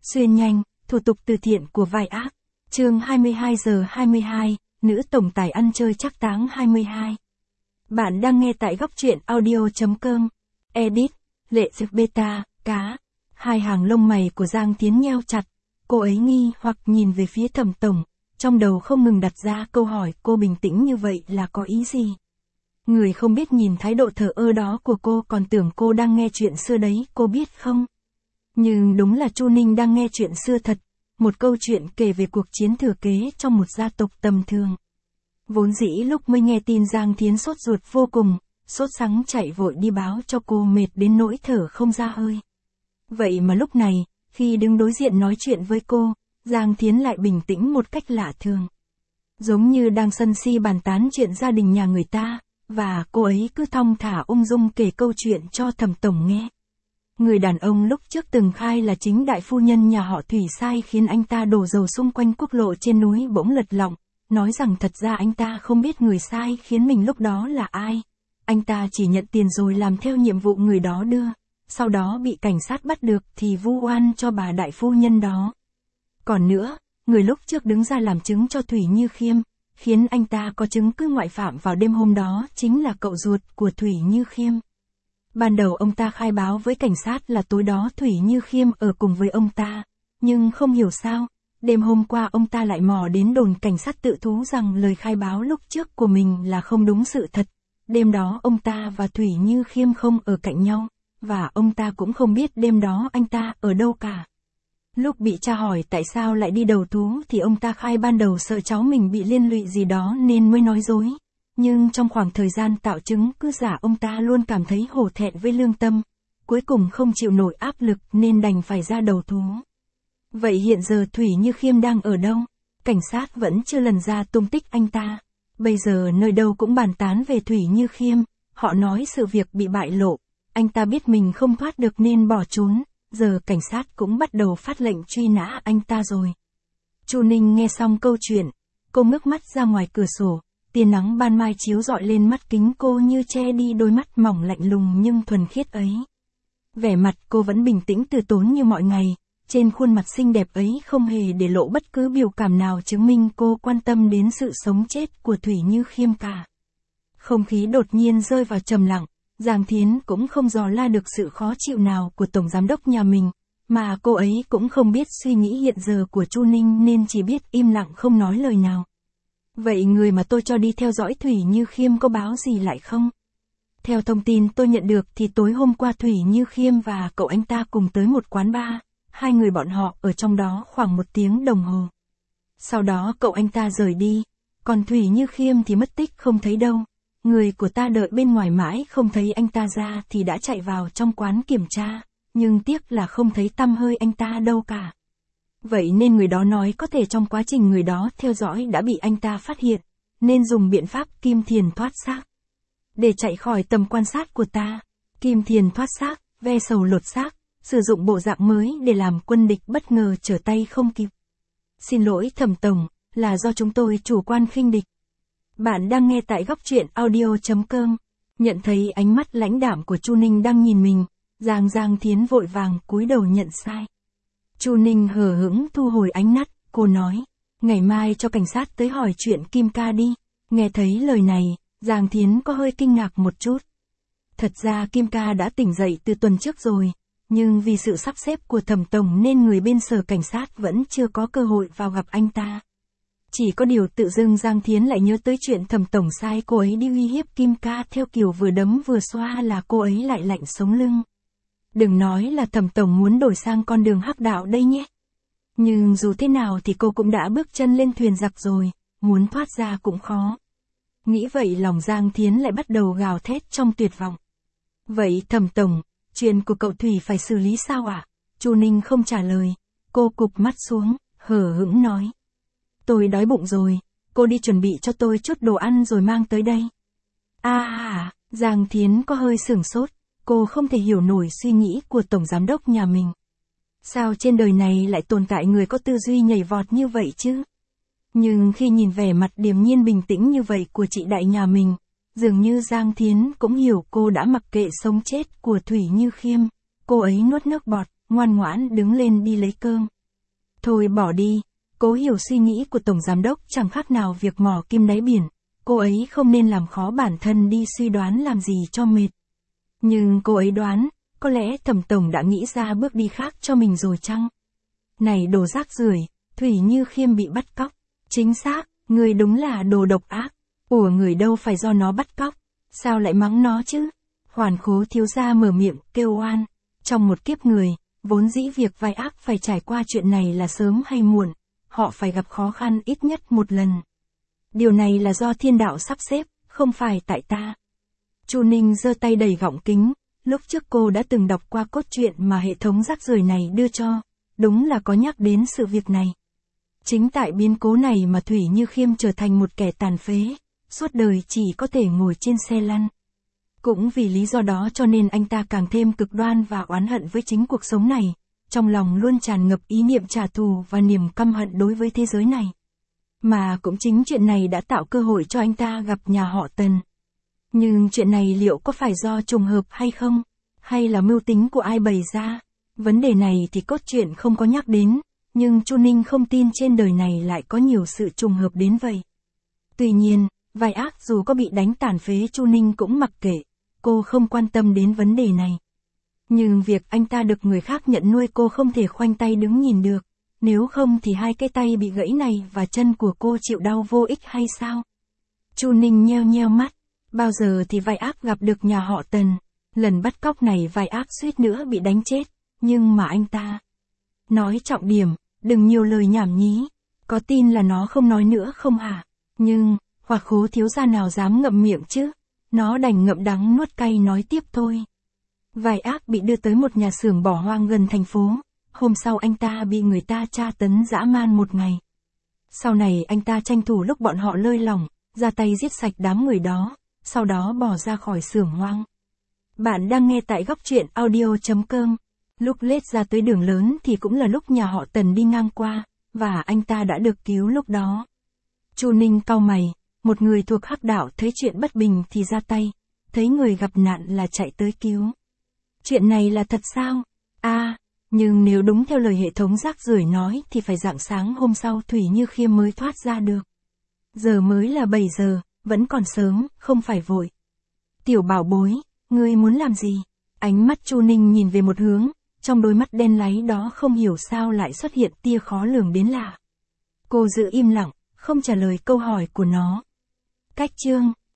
Xuyên nhanh, thủ tục từ thiện của vai ác. Chương 22:22, nữ tổng tài ăn chơi trác táng 22. Bạn đang nghe tại góc truyện audio.com. Edit, Lệ Dược Beta, cá. Hai hàng lông mày của Giang Thiến nheo chặt. Cô ấy nghi hoặc nhìn về phía Thẩm tổng, trong đầu không ngừng đặt ra câu hỏi cô bình tĩnh như vậy là có ý gì. Người không biết nhìn thái độ thờ ơ đó của cô còn tưởng cô đang nghe chuyện xưa đấy, cô biết không? Nhưng đúng là Chu Ninh đang nghe chuyện xưa thật, một câu chuyện kể về cuộc chiến thừa kế trong một gia tộc tầm thường. Vốn dĩ lúc mới nghe tin Giang Thiến sốt ruột vô cùng, sốt sắng chạy vội đi báo cho cô mệt đến nỗi thở không ra hơi. Vậy mà lúc này, khi đứng đối diện nói chuyện với cô, Giang Thiến lại bình tĩnh một cách lạ thường. Giống như đang sân si bàn tán chuyện gia đình nhà người ta, và cô ấy cứ thong thả ung dung kể câu chuyện cho Thẩm tổng nghe. Người đàn ông lúc trước từng khai là chính đại phu nhân nhà họ Thủy sai khiến anh ta đổ dầu xung quanh quốc lộ trên núi bỗng lật lọng, nói rằng thật ra anh ta không biết người sai khiến mình lúc đó là ai. Anh ta chỉ nhận tiền rồi làm theo nhiệm vụ người đó đưa, sau đó bị cảnh sát bắt được thì vu oan cho bà đại phu nhân đó. Còn nữa, người lúc trước đứng ra làm chứng cho Thủy Như Khiêm, khiến anh ta có chứng cứ ngoại phạm vào đêm hôm đó chính là cậu ruột của Thủy Như Khiêm. Ban đầu ông ta khai báo với cảnh sát là tối đó Thủy Như Khiêm ở cùng với ông ta, nhưng không hiểu sao, đêm hôm qua ông ta lại mò đến đồn cảnh sát tự thú rằng lời khai báo lúc trước của mình là không đúng sự thật. Đêm đó ông ta và Thủy Như Khiêm không ở cạnh nhau, và ông ta cũng không biết đêm đó anh ta ở đâu cả. Lúc bị tra hỏi tại sao lại đi đầu thú thì ông ta khai ban đầu sợ cháu mình bị liên lụy gì đó nên mới nói dối. Nhưng trong khoảng thời gian tạo chứng cứ giả ông ta luôn cảm thấy hổ thẹn với lương tâm, cuối cùng không chịu nổi áp lực nên đành phải ra đầu thú. Vậy hiện giờ Thủy Như Khiêm đang ở đâu? Cảnh sát vẫn chưa lần ra tung tích anh ta. Bây giờ nơi đâu cũng bàn tán về Thủy Như Khiêm, họ nói sự việc bị bại lộ, anh ta biết mình không thoát được nên bỏ trốn, giờ cảnh sát cũng bắt đầu phát lệnh truy nã anh ta rồi. Chu Ninh nghe xong câu chuyện, cô ngước mắt ra ngoài cửa sổ. Tia nắng ban mai chiếu rọi lên mắt kính cô như che đi đôi mắt mỏng lạnh lùng nhưng thuần khiết ấy. Vẻ mặt cô vẫn bình tĩnh từ tốn như mọi ngày, trên khuôn mặt xinh đẹp ấy không hề để lộ bất cứ biểu cảm nào chứng minh cô quan tâm đến sự sống chết của Thủy Như Khiêm cả. Không khí đột nhiên rơi vào trầm lặng, Giang Thiến cũng không dò la được sự khó chịu nào của tổng giám đốc nhà mình, mà cô ấy cũng không biết suy nghĩ hiện giờ của Chu Ninh nên chỉ biết im lặng không nói lời nào. Vậy người mà tôi cho đi theo dõi Thủy Như Khiêm có báo gì lại không? Theo thông tin tôi nhận được thì tối hôm qua Thủy Như Khiêm và cậu anh ta cùng tới một quán bar, hai người bọn họ ở trong đó khoảng 1 tiếng đồng hồ. Sau đó cậu anh ta rời đi, còn Thủy Như Khiêm thì mất tích không thấy đâu. Người của ta đợi bên ngoài mãi không thấy anh ta ra thì đã chạy vào trong quán kiểm tra, nhưng tiếc là không thấy tăm hơi anh ta đâu cả. Vậy nên người đó nói có thể trong quá trình người đó theo dõi đã bị anh ta phát hiện, nên dùng biện pháp kim thiền thoát xác. Để chạy khỏi tầm quan sát của ta, kim thiền thoát xác, ve sầu lột xác, sử dụng bộ dạng mới để làm quân địch bất ngờ trở tay không kịp. Xin lỗi Thẩm tổng, là do chúng tôi chủ quan khinh địch. Bạn đang nghe tại góc truyện audio.com. Nhận thấy ánh mắt lãnh đạm của Chu Ninh đang nhìn mình, Giang Thiến vội vàng cúi đầu nhận sai. Chu Ninh hờ hững thu hồi ánh mắt, cô nói, ngày mai cho cảnh sát tới hỏi chuyện Kim ca đi. Nghe thấy lời này, Giang Thiến có hơi kinh ngạc một chút. Thật ra Kim ca đã tỉnh dậy từ tuần trước rồi, nhưng vì sự sắp xếp của Thẩm tổng nên người bên sở cảnh sát vẫn chưa có cơ hội vào gặp anh ta. Chỉ có điều tự dưng Giang Thiến lại nhớ tới chuyện Thẩm tổng sai cô ấy đi uy hiếp Kim ca theo kiểu vừa đấm vừa xoa là cô ấy lại lạnh sống lưng. Đừng nói là Thẩm tổng muốn đổi sang con đường hắc đạo đây nhé. Nhưng dù thế nào thì cô cũng đã bước chân lên thuyền giặc rồi, muốn thoát ra cũng khó. Nghĩ vậy lòng Giang Thiến lại bắt đầu gào thét trong tuyệt vọng. Vậy Thẩm tổng, chuyện của cậu Thủy phải xử lý sao ạ? Chu Ninh không trả lời, cô cụp mắt xuống, hờ hững nói. Tôi đói bụng rồi, cô đi chuẩn bị cho tôi chút đồ ăn rồi mang tới đây. Giang Thiến có hơi sửng sốt. Cô không thể hiểu nổi suy nghĩ của tổng giám đốc nhà mình. Sao trên đời này lại tồn tại người có tư duy nhảy vọt như vậy chứ? Nhưng khi nhìn vẻ mặt điềm nhiên bình tĩnh như vậy của chị đại nhà mình, dường như Giang Thiến cũng hiểu cô đã mặc kệ sống chết của Thủy Như Khiêm. Cô ấy nuốt nước bọt, ngoan ngoãn đứng lên đi lấy cơm. Thôi bỏ đi, Cố Hiểu suy nghĩ của Tổng Giám đốc chẳng khác nào việc mò kim đáy biển, cô ấy không nên làm khó bản thân đi suy đoán làm gì cho mệt. Nhưng cô ấy đoán, có lẽ Thẩm Tổng đã nghĩ ra bước đi khác cho mình rồi chăng? Này đồ rác rưởi, Thủy Như Khiêm bị bắt cóc. Chính xác, người đúng là đồ độc ác. Ủa người đâu phải do nó bắt cóc, sao lại mắng nó chứ? Hoàn Khố thiếu gia mở miệng, kêu oan. Trong một kiếp người, vốn dĩ việc vai ác phải trải qua chuyện này là sớm hay muộn, họ phải gặp khó khăn ít nhất một lần. Điều này là do thiên đạo sắp xếp, không phải tại ta. Chu Ninh giơ tay đẩy gọng kính, lúc trước cô đã từng đọc qua cốt truyện mà hệ thống rác rưởi này đưa cho, đúng là có nhắc đến sự việc này. Chính tại biến cố này mà Thủy Như Khiêm trở thành một kẻ tàn phế, suốt đời chỉ có thể ngồi trên xe lăn. Cũng vì lý do đó cho nên anh ta càng thêm cực đoan và oán hận với chính cuộc sống này, trong lòng luôn tràn ngập ý niệm trả thù và niềm căm hận đối với thế giới này. Mà cũng chính chuyện này đã tạo cơ hội cho anh ta gặp nhà họ Tần. Nhưng chuyện này liệu có phải do trùng hợp hay không? Hay là mưu tính của ai bày ra? Vấn đề này thì cốt truyện không có nhắc đến, nhưng Chu Ninh không tin trên đời này lại có nhiều sự trùng hợp đến vậy. Tuy nhiên, vai ác dù có bị đánh tàn phế Chu Ninh cũng mặc kệ, cô không quan tâm đến vấn đề này. Nhưng việc anh ta được người khác nhận nuôi cô không thể khoanh tay đứng nhìn được, nếu không thì hai cái tay bị gãy này và chân của cô chịu đau vô ích hay sao? Chu Ninh nheo nheo mắt, bao giờ thì vai ác gặp được nhà họ Tần, lần bắt cóc này vai ác suýt nữa bị đánh chết, nhưng mà anh ta nói trọng điểm, đừng nhiều lời nhảm nhí, có tin là nó không nói nữa không hả? Nhưng, Hoặc Khố thiếu gia nào dám ngậm miệng chứ, nó đành ngậm đắng nuốt cay nói tiếp thôi. Vai ác bị đưa tới một nhà xưởng bỏ hoang gần thành phố, hôm sau anh ta bị người ta tra tấn dã man một ngày. Sau này anh ta tranh thủ lúc bọn họ lơi lỏng, ra tay giết sạch đám người đó, sau đó bỏ ra khỏi xưởng hoang. Bạn đang nghe tại góc truyện audio.com. Lúc lết ra tới đường lớn thì cũng là lúc nhà họ Tần đi ngang qua, và anh ta đã được cứu lúc đó. Chu Ninh cau mày, một người thuộc hắc đạo thấy chuyện bất bình thì ra tay, thấy người gặp nạn là chạy tới cứu. Chuyện này là thật sao? Nhưng nếu đúng theo lời hệ thống rác rưởi nói thì phải rạng sáng hôm sau Thủy Như Khiêm mới thoát ra được. Giờ mới là 7 giờ, vẫn còn sớm, không phải vội. Tiểu bảo bối, ngươi muốn làm gì? Ánh mắt Chu Ninh nhìn về một hướng, trong đôi mắt đen láy đó không hiểu sao lại xuất hiện tia khó lường đến lạ. Cô giữ im lặng, không trả lời câu hỏi của nó. Cách chương